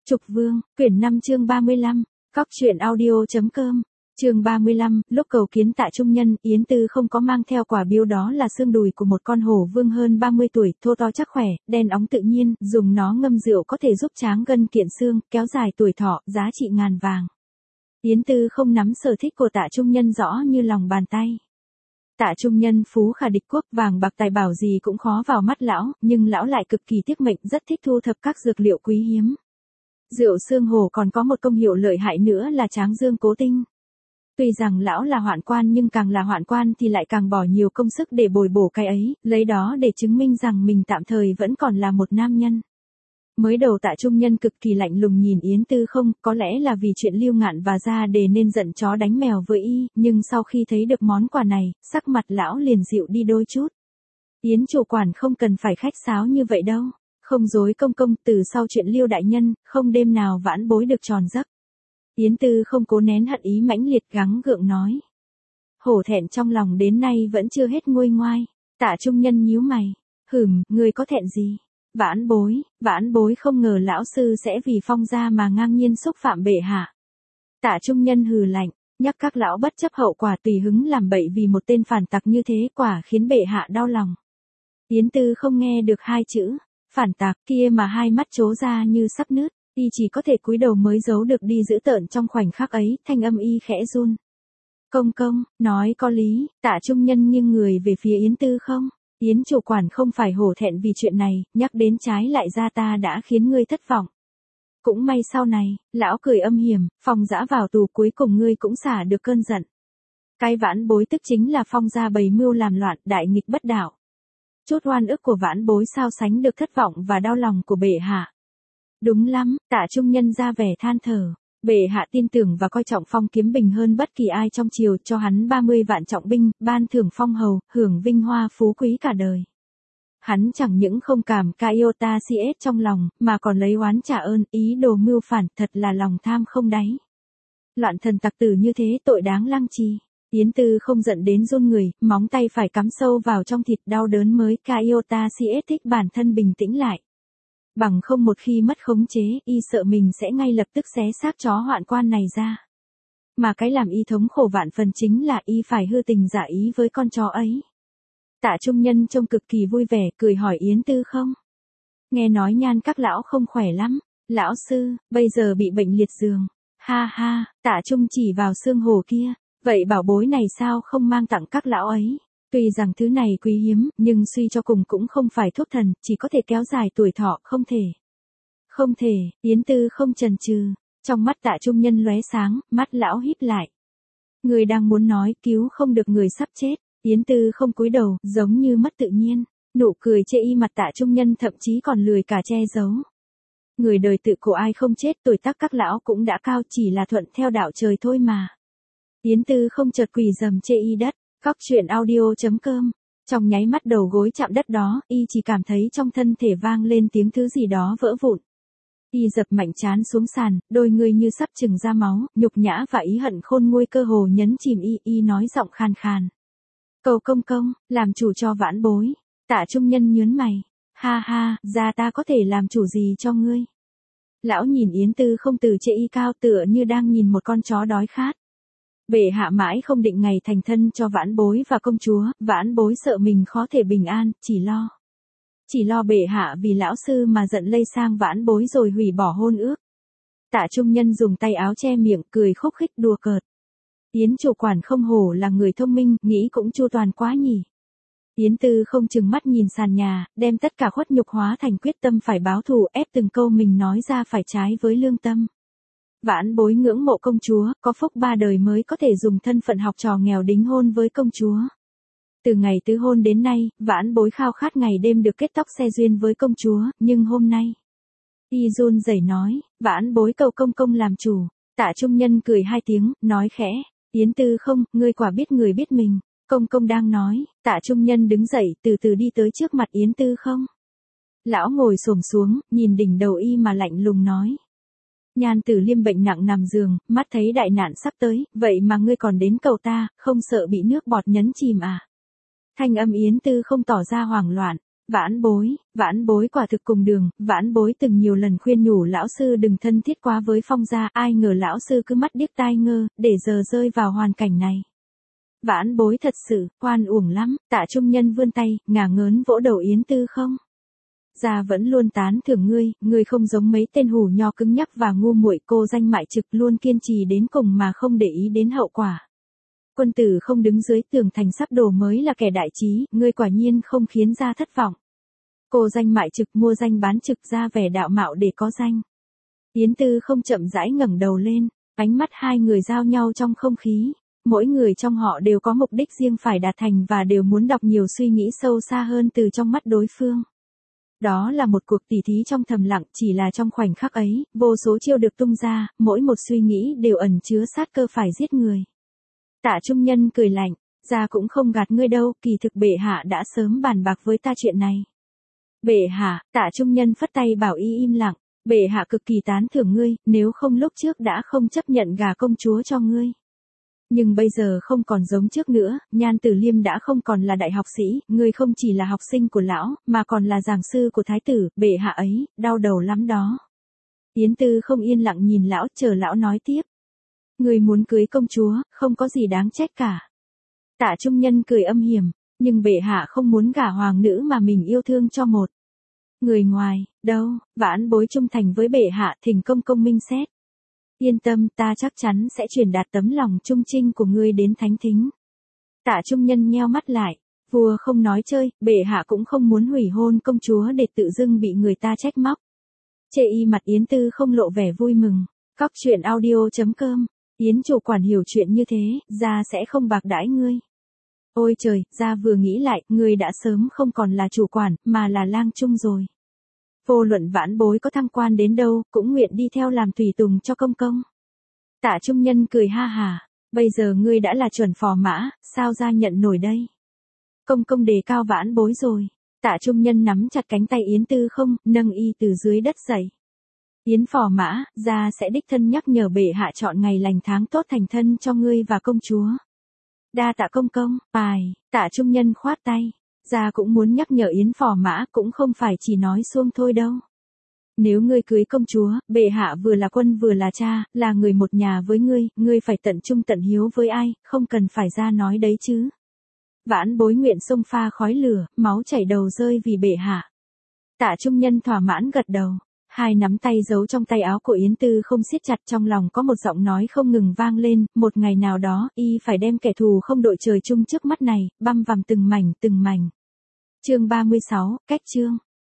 Trục Vương, quyển 5 chương 35, Cóc truyện audio.com, chương 35, lúc cầu kiến Tạ Trung Nhân, Yến Tư không có mang theo quả biếu, đó là xương đùi của một con hổ vương hơn 30 tuổi, thô to chắc khỏe, đen óng tự nhiên, dùng nó ngâm rượu có thể giúp tráng gân kiện xương, kéo dài tuổi thọ, giá trị ngàn vàng. Yến Tư không nắm sở thích của Tạ Trung Nhân rõ như lòng bàn tay. Tạ Trung Nhân phú khả địch quốc, vàng bạc tài bảo gì cũng khó vào mắt lão, nhưng lão lại cực kỳ tiếc mệnh, rất thích thu thập các dược liệu quý hiếm. Rượu xương hổ còn có một công hiệu lợi hại nữa là tráng dương cố tinh. Tuy rằng lão là hoạn quan nhưng càng là hoạn quan thì lại càng bỏ nhiều công sức để bồi bổ cái ấy, lấy đó để chứng minh rằng mình tạm thời vẫn còn là một nam nhân. Mới đầu Tạ Trung Nhân cực kỳ lạnh lùng nhìn Yến Tư không, có lẽ là vì chuyện Lưu Ngạn và Gia Đề nên giận chó đánh mèo với y, nhưng sau khi thấy được món quà này, sắc mặt lão liền dịu đi đôi chút. Yến chủ quản không cần phải khách sáo như vậy đâu. Không dối công công, từ sau chuyện Liêu đại nhân, không đêm nào vãn bối được tròn giấc. Yến Tư không cố nén hận ý mãnh liệt gắng gượng nói. Hổ thẹn trong lòng đến nay vẫn chưa hết nguôi ngoai. Tạ Trung Nhân nhíu mày. Ngươi có thẹn gì? Vãn bối không ngờ lão sư sẽ vì Phong gia mà ngang nhiên xúc phạm bệ hạ. Tạ Trung Nhân hừ lạnh, nhắc các lão bất chấp hậu quả tùy hứng làm bậy vì một tên phản tặc như thế, quả khiến bệ hạ đau lòng. Yến Tư không nghe được hai chữ phản tặc kia mà hai mắt trố ra như sắp nứt, y chỉ có thể cúi đầu mới giấu được đi dữ tợn trong khoảnh khắc ấy, thanh âm y khẽ run. Công, nói có lý. Tạ Trung Nhân nghiêng người về phía Yến Tư không. Yến chủ quản không phải hổ thẹn vì chuyện này, nhắc đến trái lại ra ta đã khiến ngươi thất vọng. Cũng may sau này, lão cười âm hiểm, Phong dã vào tù cuối cùng ngươi cũng xả được cơn giận. Cái vãn bối tức chính là Phong gia bày mưu làm loạn, đại nghịch bất đạo. Chút oan ức của vãn bối sao sánh được thất vọng và đau lòng của bệ hạ. Đúng lắm, Tạ Trung Nhân ra vẻ than thở. Bệ hạ tin tưởng và coi trọng Phong Kiếm Bình hơn bất kỳ ai trong triều, cho hắn 30 vạn trọng binh, ban thưởng phong hầu, hưởng vinh hoa phú quý cả đời. Hắn chẳng những không cảm ca iota siết trong lòng, mà còn lấy oán trả ơn, ý đồ mưu phản, thật là lòng tham không đáy. Loạn thần tặc tử như thế tội đáng lăng trì. Yến Tư không giận đến run người, móng tay phải cắm sâu vào trong thịt, đau đớn mới ca iota siết thích bản thân bình tĩnh lại. Bằng không một khi mất khống chế, y sợ mình sẽ ngay lập tức xé xác chó hoạn quan này ra. Mà cái làm y thống khổ vạn phần chính là y phải hư tình giả ý với con chó ấy. Tạ Trung Nhân trông cực kỳ vui vẻ, cười hỏi Yến Tư không. Nghe nói nhan các lão không khỏe lắm. Lão sư, bây giờ bị bệnh liệt giường. Ha, Tạ Trung chỉ vào xương hổ kia. Vậy bảo bối này sao không mang tặng các lão ấy? Tuy rằng thứ này quý hiếm, nhưng suy cho cùng cũng không phải thuốc thần, chỉ có thể kéo dài tuổi thọ, không thể. Yến Tư không chần chừ, trong mắt Tạ Trung Nhân lóe sáng, mắt lão híp lại. Người đang muốn nói cứu không được người sắp chết. Yến Tư không cúi đầu, giống như mất tự nhiên, nụ cười chê y mặt Tạ Trung Nhân thậm chí còn lười cả che giấu. Người đời tự cổ ai không chết, tuổi tác các lão cũng đã cao, chỉ là thuận theo đạo trời thôi mà. Yến Tư không chợt quỳ rầm chê y đất. Cóc truyện audio.com. Trong nháy mắt đầu gối chạm đất đó, y chỉ cảm thấy trong thân thể vang lên tiếng thứ gì đó vỡ vụn. Y dập mạnh trán xuống sàn, đôi người như sắp trừng ra máu, nhục nhã và ý hận khôn nguôi cơ hồ nhấn chìm y nói giọng khàn khàn. Cầu công, làm chủ cho vãn bối. Tạ Trung Nhân nhớn mày. Ha, ra ta có thể làm chủ gì cho ngươi. Lão nhìn Yến Tư không từ chê y cao, tựa như đang nhìn một con chó đói khát. Bệ hạ mãi không định ngày thành thân cho vãn bối và công chúa, vãn bối sợ mình khó thể bình an, chỉ lo bệ hạ vì lão sư mà giận lây sang vãn bối rồi hủy bỏ hôn ước. Tạ Trung Nhân dùng tay áo che miệng, cười khúc khích đùa cợt. Yến chủ quản không hổ là người thông minh, nghĩ cũng chu toàn quá nhỉ. Yến Tư không chừng mắt nhìn sàn nhà, đem tất cả khuất nhục hóa thành quyết tâm phải báo thù, ép từng câu mình nói ra phải trái với lương tâm. Vãn bối ngưỡng mộ công chúa, có phúc 3 đời mới có thể dùng thân phận học trò nghèo đính hôn với công chúa. Từ ngày tứ hôn đến nay, vãn bối khao khát ngày đêm được kết tóc xe duyên với công chúa, nhưng hôm nay. Y run rẩy nói, vãn bối cầu công làm chủ. Tạ Trung Nhân cười hai tiếng, nói khẽ, Yến Tư không, ngươi quả biết người biết mình. Công đang nói. Tạ Trung Nhân đứng dậy, từ từ đi tới trước mặt Yến Tư không. Lão ngồi xổm xuống, nhìn đỉnh đầu y mà lạnh lùng nói. Nhan Tử Liêm bệnh nặng nằm giường, mắt thấy đại nạn sắp tới, vậy mà ngươi còn đến cầu ta, không sợ bị nước bọt nhấn chìm à? Thanh âm Yến Tư không tỏ ra hoảng loạn. Vãn bối quả thực cùng đường, vãn bối từng nhiều lần khuyên nhủ lão sư đừng thân thiết quá với Phong gia, ai ngờ lão sư cứ mắt điếc tai ngơ, để giờ rơi vào hoàn cảnh này. Vãn bối thật sự, oan uổng lắm, Tạ Trung Nhân vươn tay, ngả ngớn vỗ đầu Yến Tư không. Gia vẫn luôn tán thưởng ngươi không giống mấy tên hủ nho cứng nhắc và ngu muội, cô danh mại trực luôn kiên trì đến cùng mà không để ý đến hậu quả. Quân tử không đứng dưới tường thành sắp đổ mới là kẻ đại trí, ngươi quả nhiên không khiến gia thất vọng. Cô danh mại trực mua danh bán trực ra vẻ đạo mạo để có danh. Yến Tư không chậm rãi ngẩng đầu lên, ánh mắt hai người giao nhau trong không khí. Mỗi người trong họ đều có mục đích riêng phải đạt thành và đều muốn đọc nhiều suy nghĩ sâu xa hơn từ trong mắt đối phương. Đó là một cuộc tỉ thí trong thầm lặng, chỉ là trong khoảnh khắc ấy, vô số chiêu được tung ra, mỗi một suy nghĩ đều ẩn chứa sát cơ phải giết người. Tạ Trung Nhân cười lạnh, gia cũng không gạt ngươi đâu, kỳ thực bệ hạ đã sớm bàn bạc với ta chuyện này. Bệ hạ, Tạ Trung Nhân phất tay bảo im lặng, bệ hạ cực kỳ tán thưởng ngươi, nếu không lúc trước đã không chấp nhận gả công chúa cho ngươi. Nhưng bây giờ không còn giống trước nữa, Nhan Tử Liêm đã không còn là đại học sĩ, ngươi không chỉ là học sinh của lão, mà còn là giảng sư của thái tử, bệ hạ ấy, đau đầu lắm đó. Yến Tư không yên lặng nhìn lão, chờ lão nói tiếp. Ngươi muốn cưới công chúa, không có gì đáng trách cả. Tạ Trung Nhân cười âm hiểm, nhưng bệ hạ không muốn gả hoàng nữ mà mình yêu thương cho một người ngoài, đâu, vãn bối trung thành với bệ hạ, thỉnh công minh xét. Yên tâm, ta chắc chắn sẽ truyền đạt tấm lòng trung trinh của ngươi đến thánh thính. Tạ Trung Nhân nheo mắt lại, vua không nói chơi, bệ hạ cũng không muốn hủy hôn công chúa để tự dưng bị người ta trách móc. Chê y mặt Yến Tư không lộ vẻ vui mừng. Cóc truyện audio.com, Yến chủ quản hiểu chuyện như thế, gia sẽ không bạc đãi ngươi. Ôi trời, gia vừa nghĩ lại, ngươi đã sớm không còn là chủ quản, mà là lang trung rồi. Vô luận vãn bối có thăng quan đến đâu, cũng nguyện đi theo làm tùy tùng cho công. Tạ Trung Nhân cười ha hà, bây giờ ngươi đã là chuẩn phò mã, sao gia nhận nổi đây? Công đề cao vãn bối rồi. Tạ Trung Nhân nắm chặt cánh tay Yến Tư không, nâng y từ dưới đất dậy. Yến phò mã, gia sẽ đích thân nhắc nhở bệ hạ chọn ngày lành tháng tốt thành thân cho ngươi và công chúa. Đa tạ công, Tạ Trung Nhân khoát tay. Gia cũng muốn nhắc nhở Yến phò mã, cũng không phải chỉ nói suông thôi đâu. Nếu ngươi cưới công chúa, bệ hạ vừa là quân vừa là cha, là người một nhà với ngươi phải tận trung tận hiếu với ai, không cần phải ra nói đấy chứ. Vãn bối nguyện xông pha khói lửa, máu chảy đầu rơi vì bệ hạ. Tạ Trung Nhân thỏa mãn gật đầu. Hai nắm tay giấu trong tay áo của Yến Tư không siết chặt, trong lòng có một giọng nói không ngừng vang lên, một ngày nào đó, y phải đem kẻ thù không đội trời chung trước mắt này, băm vằm từng mảnh. Chương 36, cách chương.